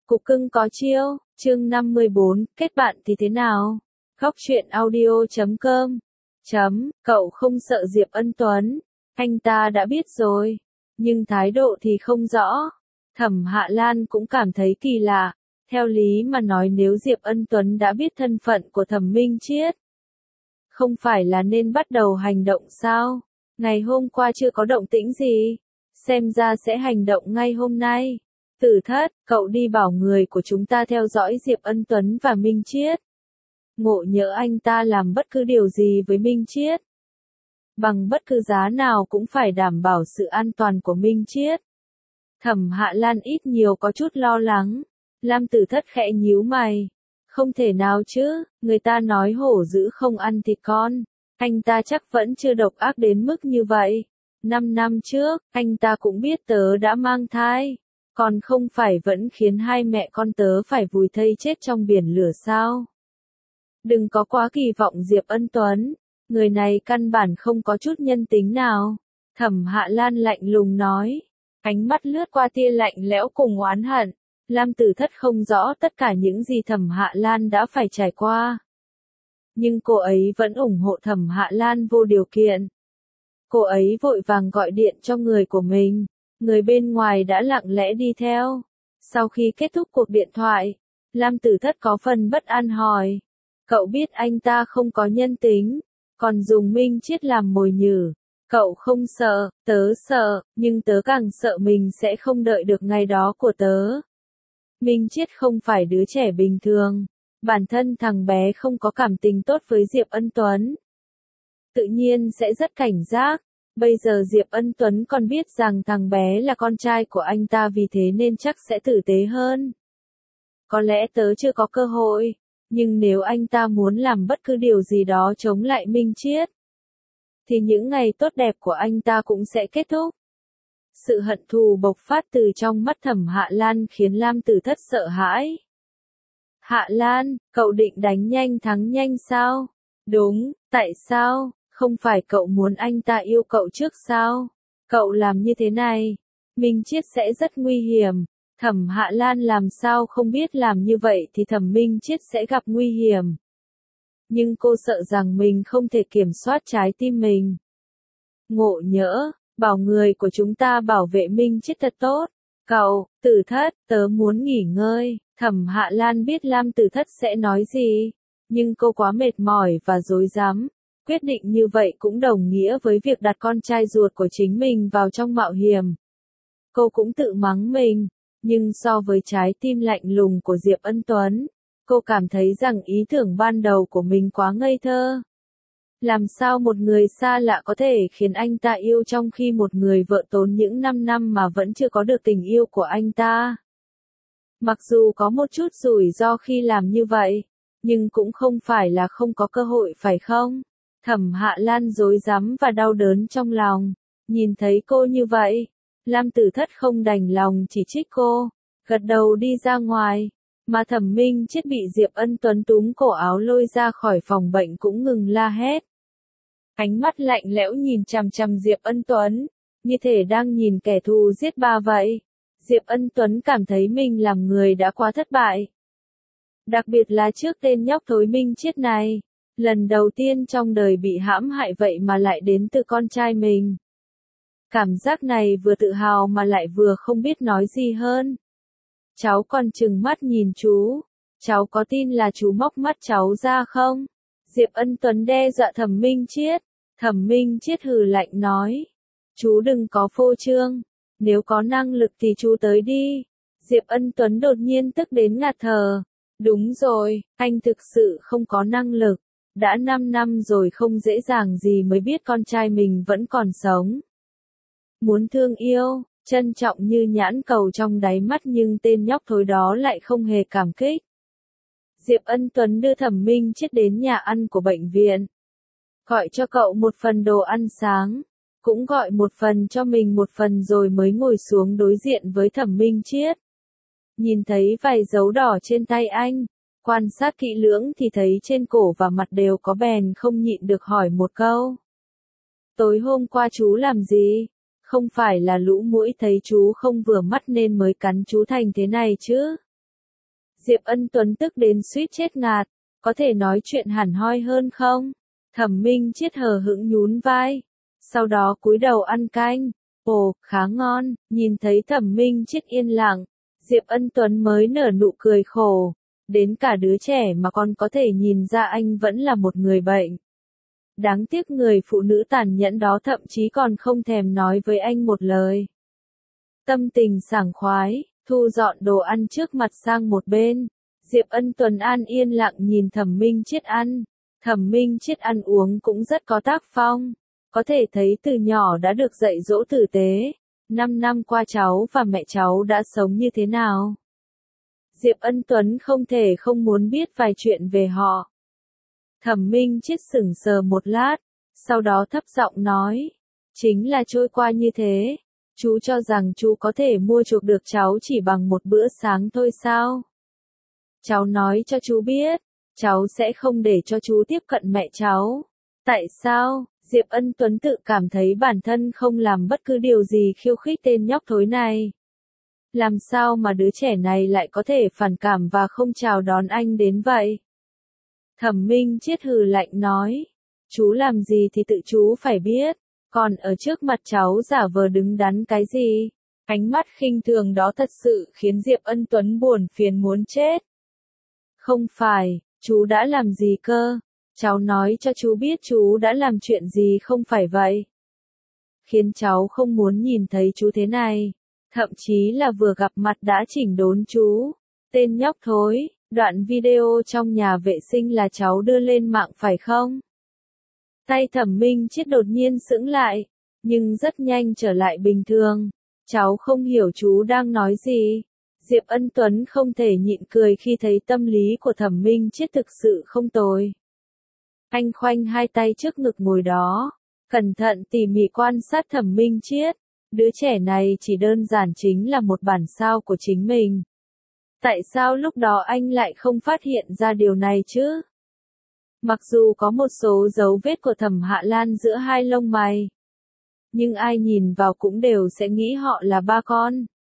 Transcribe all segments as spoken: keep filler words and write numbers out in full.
Cục cưng có chiêu, chương năm mươi bốn, kết bạn thì thế nào? Góc truyện audio chấm com chấm, cậu không sợ Diệp Ân Tuấn, anh ta đã biết rồi, nhưng thái độ thì không rõ. Thẩm Hạ Lan cũng cảm thấy kỳ lạ, theo lý mà nói nếu Diệp Ân Tuấn đã biết thân phận của Thẩm Minh Chiết, không phải là nên bắt đầu hành động sao? Ngày hôm qua chưa có động tĩnh gì, xem ra sẽ hành động ngay hôm nay. Tử Thất, cậu đi bảo người của chúng ta theo dõi Diệp Ân Tuấn và Minh Chiết. Ngộ nhỡ anh ta làm bất cứ điều gì với Minh Chiết, bằng bất cứ giá nào cũng phải đảm bảo sự an toàn của Minh Chiết. Thẩm Hạ Lan ít nhiều có chút lo lắng. Lam Tử Thất khẽ nhíu mày. Không thể nào chứ, người ta nói hổ dữ không ăn thịt con. Anh ta chắc vẫn chưa độc ác đến mức như vậy. Năm năm trước, anh ta cũng biết tớ đã mang thai. Còn không phải vẫn khiến hai mẹ con tớ phải vùi thây chết trong biển lửa sao? Đừng có quá kỳ vọng Diệp Ân Tuấn. Người này căn bản không có chút nhân tính nào. Thẩm Hạ Lan lạnh lùng nói. Ánh mắt lướt qua tia lạnh lẽo cùng oán hận. Lam Tử Thất không rõ tất cả những gì Thẩm Hạ Lan đã phải trải qua. Nhưng cô ấy vẫn ủng hộ Thẩm Hạ Lan vô điều kiện. Cô ấy vội vàng gọi điện cho người của mình. Người bên ngoài đã lặng lẽ đi theo. Sau khi kết thúc cuộc điện thoại, Lam Tử Thất có phần bất an hỏi. Cậu biết anh ta không có nhân tính, còn dùng Minh Chiết làm mồi nhử. Cậu không sợ, tớ sợ, nhưng tớ càng sợ mình sẽ không đợi được ngày đó của tớ. Minh Chiết không phải đứa trẻ bình thường. Bản thân thằng bé không có cảm tình tốt với Diệp Ân Tuấn. Tự nhiên sẽ rất cảnh giác. Bây giờ Diệp Ân Tuấn còn biết rằng thằng bé là con trai của anh ta vì thế nên chắc sẽ tử tế hơn. Có lẽ tớ chưa có cơ hội, nhưng nếu anh ta muốn làm bất cứ điều gì đó chống lại Minh Chiết, thì những ngày tốt đẹp của anh ta cũng sẽ kết thúc. Sự hận thù bộc phát từ trong mắt Thẩm Hạ Lan khiến Lam Tử Thất sợ hãi. Hạ Lan, cậu định đánh nhanh thắng nhanh sao? Đúng, tại sao? Không phải cậu muốn anh ta yêu cậu trước sao? Cậu làm như thế này, Minh Chiết sẽ rất nguy hiểm. Thẩm Hạ Lan làm sao không biết làm như vậy thì Thẩm Minh Chiết sẽ gặp nguy hiểm. Nhưng cô sợ rằng mình không thể kiểm soát trái tim mình. Ngộ nhỡ, bảo người của chúng ta bảo vệ Minh Chiết thật tốt. Cậu, Tử Thất, tớ muốn nghỉ ngơi. Thẩm Hạ Lan biết Lam Tử Thất sẽ nói gì, nhưng cô quá mệt mỏi và rối rắm. Quyết định như vậy cũng đồng nghĩa với việc đặt con trai ruột của chính mình vào trong mạo hiểm. Cô cũng tự mắng mình, nhưng so với trái tim lạnh lùng của Diệp Ân Tuấn, cô cảm thấy rằng ý tưởng ban đầu của mình quá ngây thơ. Làm sao một người xa lạ có thể khiến anh ta yêu trong khi một người vợ tốn những năm năm mà vẫn chưa có được tình yêu của anh ta? Mặc dù có một chút rủi ro khi làm như vậy, nhưng cũng không phải là không có cơ hội phải không? Thẩm Hạ Lan rối rắm và đau đớn trong lòng. Nhìn thấy cô như vậy, Lam Tử Thất không đành lòng chỉ trích cô, gật đầu đi ra ngoài. Mà Thẩm Minh Chiết bị Diệp Ân Tuấn túm cổ áo lôi ra khỏi phòng bệnh cũng ngừng la hét. Ánh mắt lạnh lẽo nhìn chằm chằm Diệp Ân Tuấn, như thể đang nhìn kẻ thù giết ba vậy. Diệp Ân Tuấn cảm thấy mình làm người đã quá thất bại. Đặc biệt là trước tên nhóc thối Minh Chiết này. Lần đầu tiên trong đời bị hãm hại vậy mà lại đến từ con trai mình. Cảm giác này vừa tự hào mà lại vừa không biết nói gì hơn. Cháu còn trừng mắt nhìn chú. Cháu có tin là chú móc mắt cháu ra không? Diệp Ân Tuấn đe dọa Thẩm Minh Chiết. Thẩm Minh Chiết hừ lạnh nói. Chú đừng có phô trương. Nếu có năng lực thì chú tới đi. Diệp Ân Tuấn đột nhiên tức đến ngạt thở. Đúng rồi, anh thực sự không có năng lực. Đã năm năm rồi không dễ dàng gì mới biết con trai mình vẫn còn sống. Muốn thương yêu, trân trọng như nhãn cầu trong đáy mắt nhưng tên nhóc thối đó lại không hề cảm kích. Diệp Ân Tuấn đưa Thẩm Minh Chiết đến nhà ăn của bệnh viện. Gọi cho cậu một phần đồ ăn sáng, cũng gọi một phần cho mình một phần rồi mới ngồi xuống đối diện với Thẩm Minh Chiết. Nhìn thấy vài dấu đỏ trên tay anh. Quan sát kỹ lưỡng thì thấy trên cổ và mặt đều có bèn không nhịn được hỏi một câu. Tối hôm qua chú làm gì? Không phải là lũ muỗi thấy chú không vừa mắt nên mới cắn chú thành thế này chứ? Diệp Ân Tuấn tức đến suýt chết ngạt, có thể nói chuyện hẳn hoi hơn không? Thẩm Minh Chiết hờ hững nhún vai, sau đó cúi đầu ăn canh. Ồ, khá ngon, nhìn thấy Thẩm Minh Chiết yên lặng, Diệp Ân Tuấn mới nở nụ cười khổ, đến cả đứa trẻ mà con có thể nhìn ra anh vẫn là một người bệnh. Đáng tiếc người phụ nữ tàn nhẫn đó thậm chí còn không thèm nói với anh một lời. Tâm tình sảng khoái, thu dọn đồ ăn trước mặt sang một bên, Diệp Ân Tuấn an yên lặng nhìn Thẩm Minh Chiết ăn. Thẩm Minh Chiết ăn uống cũng rất có tác phong, có thể thấy từ nhỏ đã được dạy dỗ tử tế. Năm năm qua cháu và mẹ cháu đã sống như thế nào? Diệp Ân Tuấn không thể không muốn biết vài chuyện về họ. Thẩm Minh Chiết sững sờ một lát, sau đó thấp giọng nói, chính là trôi qua như thế. Chú cho rằng chú có thể mua chuộc được cháu chỉ bằng một bữa sáng thôi sao? Cháu nói cho chú biết, cháu sẽ không để cho chú tiếp cận mẹ cháu. Tại sao? Diệp Ân Tuấn tự cảm thấy bản thân không làm bất cứ điều gì khiêu khích tên nhóc thối này. Làm sao mà đứa trẻ này lại có thể phản cảm và không chào đón anh đến vậy? Thẩm Minh Chiết hừ lạnh nói, chú làm gì thì tự chú phải biết, còn ở trước mặt cháu giả vờ đứng đắn cái gì? Ánh mắt khinh thường đó thật sự khiến Diệp Ân Tuấn buồn phiền muốn chết. Không phải, chú đã làm gì cơ? Cháu nói cho chú biết chú đã làm chuyện gì không phải vậy? Khiến cháu không muốn nhìn thấy chú thế này, thậm chí là vừa gặp mặt đã chỉnh đốn chú. Tên nhóc thối, đoạn video trong nhà vệ sinh là cháu đưa lên mạng phải không? Tay Thẩm Minh Chiết đột nhiên sững lại, nhưng rất nhanh trở lại bình thường. Cháu không hiểu chú đang nói gì. Diệp Ân Tuấn không thể nhịn cười khi thấy tâm lý của Thẩm Minh Chiết thực sự không tồi. Anh khoanh hai tay trước ngực ngồi đó, cẩn thận tỉ mỉ quan sát Thẩm Minh Chiết. Đứa trẻ này chỉ đơn giản chính là một bản sao của chính mình. Tại sao lúc đó anh lại không phát hiện ra điều này chứ? Mặc dù có một số dấu vết của Thẩm Hạ Lan giữa hai lông mày, nhưng ai nhìn vào cũng đều sẽ nghĩ họ là ba con.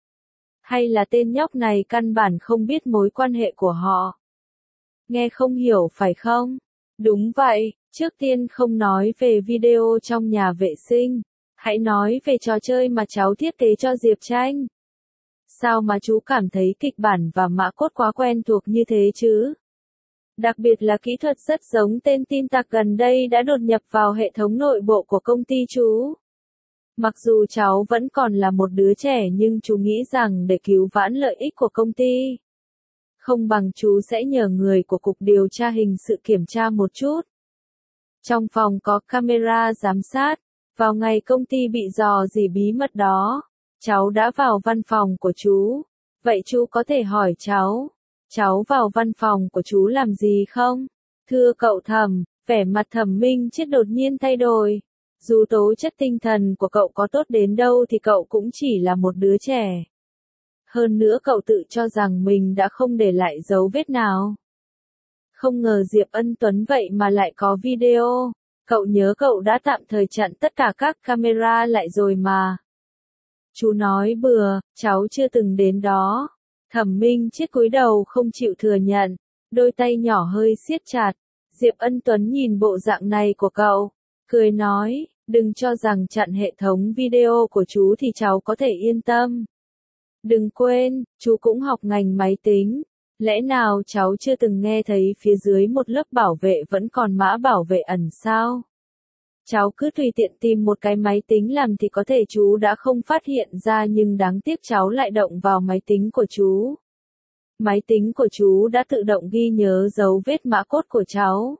Hay là tên nhóc này căn bản không biết mối quan hệ của họ? Nghe không hiểu phải không? Đúng vậy, trước tiên không nói về video trong nhà vệ sinh, hãy nói về trò chơi mà cháu thiết kế cho Diệp Tranh. Sao mà chú cảm thấy kịch bản và mã cốt quá quen thuộc như thế chứ? Đặc biệt là kỹ thuật rất giống tên tin tặc gần đây đã đột nhập vào hệ thống nội bộ của công ty chú. Mặc dù cháu vẫn còn là một đứa trẻ nhưng chú nghĩ rằng để cứu vãn lợi ích của công ty, không bằng chú sẽ nhờ người của Cục Điều tra Hình sự kiểm tra một chút. Trong phòng có camera giám sát, vào ngày công ty bị rò rỉ bí mật đó, cháu đã vào văn phòng của chú. Vậy chú có thể hỏi cháu, cháu vào văn phòng của chú làm gì không? Thưa cậu Thẩm, vẻ mặt Thẩm Minh Chiết đột nhiên thay đổi. Dù tố chất tinh thần của cậu có tốt đến đâu thì cậu cũng chỉ là một đứa trẻ. Hơn nữa cậu tự cho rằng mình đã không để lại dấu vết nào. Không ngờ Diệp Ân Tuấn vậy mà lại có video. Cậu nhớ cậu đã tạm thời chặn tất cả các camera lại rồi mà. Chú nói bừa, cháu chưa từng đến đó. Thẩm Minh Chiết cúi đầu không chịu thừa nhận, đôi tay nhỏ hơi siết chặt. Diệp Ân Tuấn nhìn bộ dạng này của cậu, cười nói, đừng cho rằng chặn hệ thống video của chú thì cháu có thể yên tâm. Đừng quên, chú cũng học ngành máy tính. Lẽ nào cháu chưa từng nghe thấy phía dưới một lớp bảo vệ vẫn còn mã bảo vệ ẩn sao? Cháu cứ tùy tiện tìm một cái máy tính làm thì có thể chú đã không phát hiện ra, nhưng đáng tiếc cháu lại động vào máy tính của chú. Máy tính của chú đã tự động ghi nhớ dấu vết mã cốt của cháu.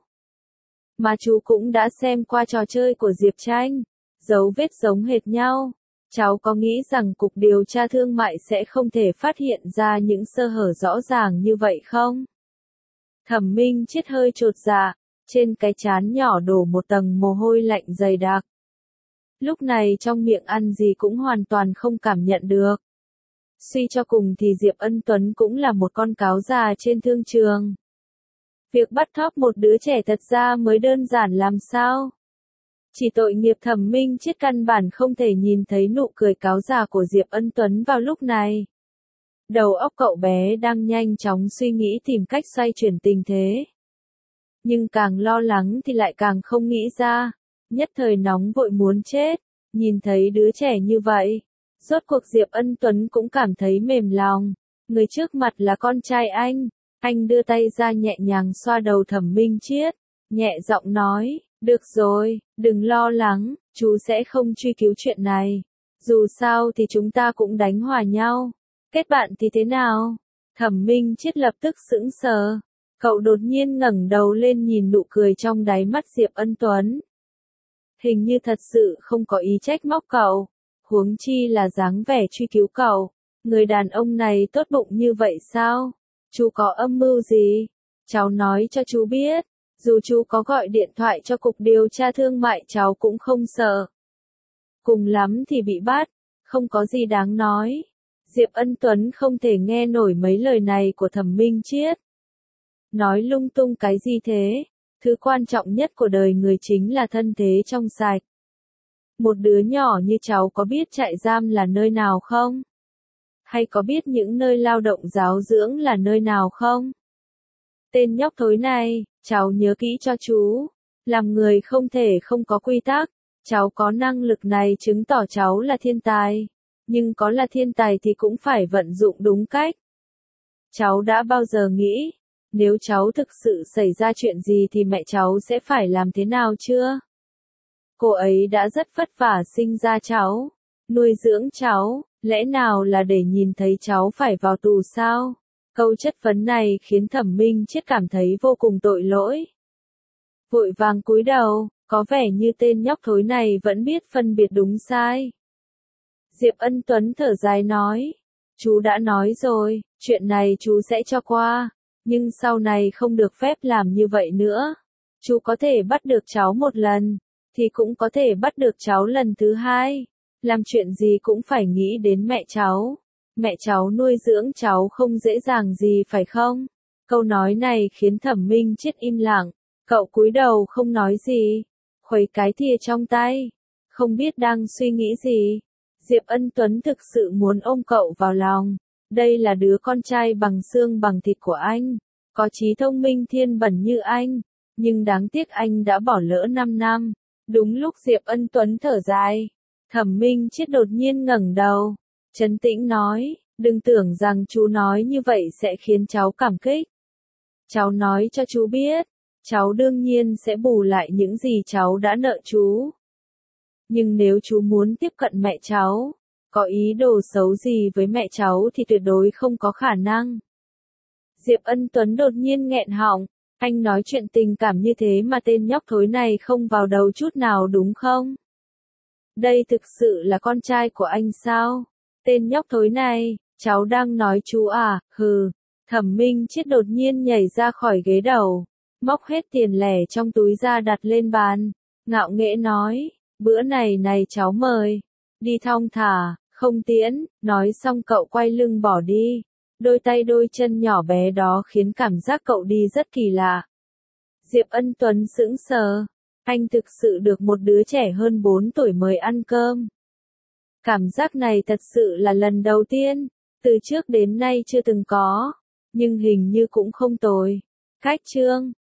Mà chú cũng đã xem qua trò chơi của Diệp Tranh, dấu vết giống hệt nhau. Cháu có nghĩ rằng Cục Điều tra Thương mại sẽ không thể phát hiện ra những sơ hở rõ ràng như vậy không? Thẩm Minh Chiết hơi chột dạ, trên cái trán nhỏ đổ một tầng mồ hôi lạnh dày đặc. Lúc này trong miệng ăn gì cũng hoàn toàn không cảm nhận được. Suy cho cùng thì Diệp Ân Tuấn cũng là một con cáo già trên thương trường. Việc bắt cóc một đứa trẻ thật ra mới đơn giản làm sao? Chỉ tội nghiệp Thẩm Minh Chiết căn bản không thể nhìn thấy nụ cười cáo già của Diệp Ân Tuấn vào lúc này. Đầu óc cậu bé đang nhanh chóng suy nghĩ tìm cách xoay chuyển tình thế. Nhưng càng lo lắng thì lại càng không nghĩ ra, nhất thời nóng vội muốn chết, nhìn thấy đứa trẻ như vậy. Rốt cuộc Diệp Ân Tuấn cũng cảm thấy mềm lòng, người trước mặt là con trai anh, anh đưa tay ra nhẹ nhàng xoa đầu Thẩm Minh Chiết, nhẹ giọng nói, được rồi, đừng lo lắng, chú sẽ không truy cứu chuyện này, dù sao thì chúng ta cũng đánh hòa nhau, kết bạn thì thế nào? Thẩm Minh Chiết lập tức sững sờ, cậu đột nhiên ngẩng đầu lên nhìn nụ cười trong đáy mắt Diệp Ân Tuấn. Hình như thật sự không có ý trách móc cậu, huống chi là dáng vẻ truy cứu cậu. Người đàn ông này tốt bụng như vậy sao? Chú có âm mưu gì? Cháu nói cho chú biết, dù chú có gọi điện thoại cho cục điều tra thương mại cháu cũng không sợ. Cùng lắm thì bị bắt, không có gì đáng nói. Diệp Ân Tuấn không thể nghe nổi mấy lời này của Thẩm Minh Chiết. Nói lung tung cái gì thế? Thứ quan trọng nhất của đời người chính là thân thế trong sạch. Một đứa nhỏ như cháu có biết trại giam là nơi nào không? Hay có biết những nơi lao động giáo dưỡng là nơi nào không? Tên nhóc thối này, cháu nhớ kỹ cho chú. Làm người không thể không có quy tắc. Cháu có năng lực này chứng tỏ cháu là thiên tài. Nhưng có là thiên tài thì cũng phải vận dụng đúng cách. Cháu đã bao giờ nghĩ, nếu cháu thực sự xảy ra chuyện gì thì mẹ cháu sẽ phải làm thế nào chưa? Cô ấy đã rất vất vả sinh ra cháu, nuôi dưỡng cháu, lẽ nào là để nhìn thấy cháu phải vào tù sao? Câu chất vấn này khiến Thẩm Minh Chiết cảm thấy vô cùng tội lỗi. Vội vàng cúi đầu, có vẻ như tên nhóc thối này vẫn biết phân biệt đúng sai. Diệp Ân Tuấn thở dài nói, chú đã nói rồi, chuyện này chú sẽ cho qua, nhưng sau này không được phép làm như vậy nữa. Chú có thể bắt được cháu một lần, thì cũng có thể bắt được cháu lần thứ hai. Làm chuyện gì cũng phải nghĩ đến mẹ cháu. Mẹ cháu nuôi dưỡng cháu không dễ dàng gì phải không? Câu nói này khiến Thẩm Minh Chiết im lặng, cậu cúi đầu không nói gì, khuấy cái thìa trong tay, không biết đang suy nghĩ gì. Diệp Ân Tuấn thực sự muốn ôm cậu vào lòng, đây là đứa con trai bằng xương bằng thịt của anh, có trí thông minh thiên bẩm như anh, nhưng đáng tiếc anh đã bỏ lỡ năm năm. Đúng lúc Diệp Ân Tuấn thở dài, Thẩm Minh Chiết đột nhiên ngẩng đầu, trấn tĩnh nói, đừng tưởng rằng chú nói như vậy sẽ khiến cháu cảm kích. Cháu nói cho chú biết, cháu đương nhiên sẽ bù lại những gì cháu đã nợ chú. Nhưng nếu chú muốn tiếp cận mẹ cháu, có ý đồ xấu gì với mẹ cháu thì tuyệt đối không có khả năng. Diệp Ân Tuấn đột nhiên nghẹn họng, anh nói chuyện tình cảm như thế mà tên nhóc thối này không vào đầu chút nào đúng không? Đây thực sự là con trai của anh sao? Tên nhóc thối này, cháu đang nói chú à, hừ. Thẩm Minh Chiết đột nhiên nhảy ra khỏi ghế đầu, móc hết tiền lẻ trong túi ra đặt lên bàn, ngạo nghễ nói, bữa này này cháu mời, đi thong thả, không tiễn, nói xong cậu quay lưng bỏ đi, đôi tay đôi chân nhỏ bé đó khiến cảm giác cậu đi rất kỳ lạ. Diệp Ân Tuấn sững sờ, anh thực sự được một đứa trẻ hơn bốn tuổi mời ăn cơm. Cảm giác này thật sự là lần đầu tiên, từ trước đến nay chưa từng có, nhưng hình như cũng không tồi. Cách chương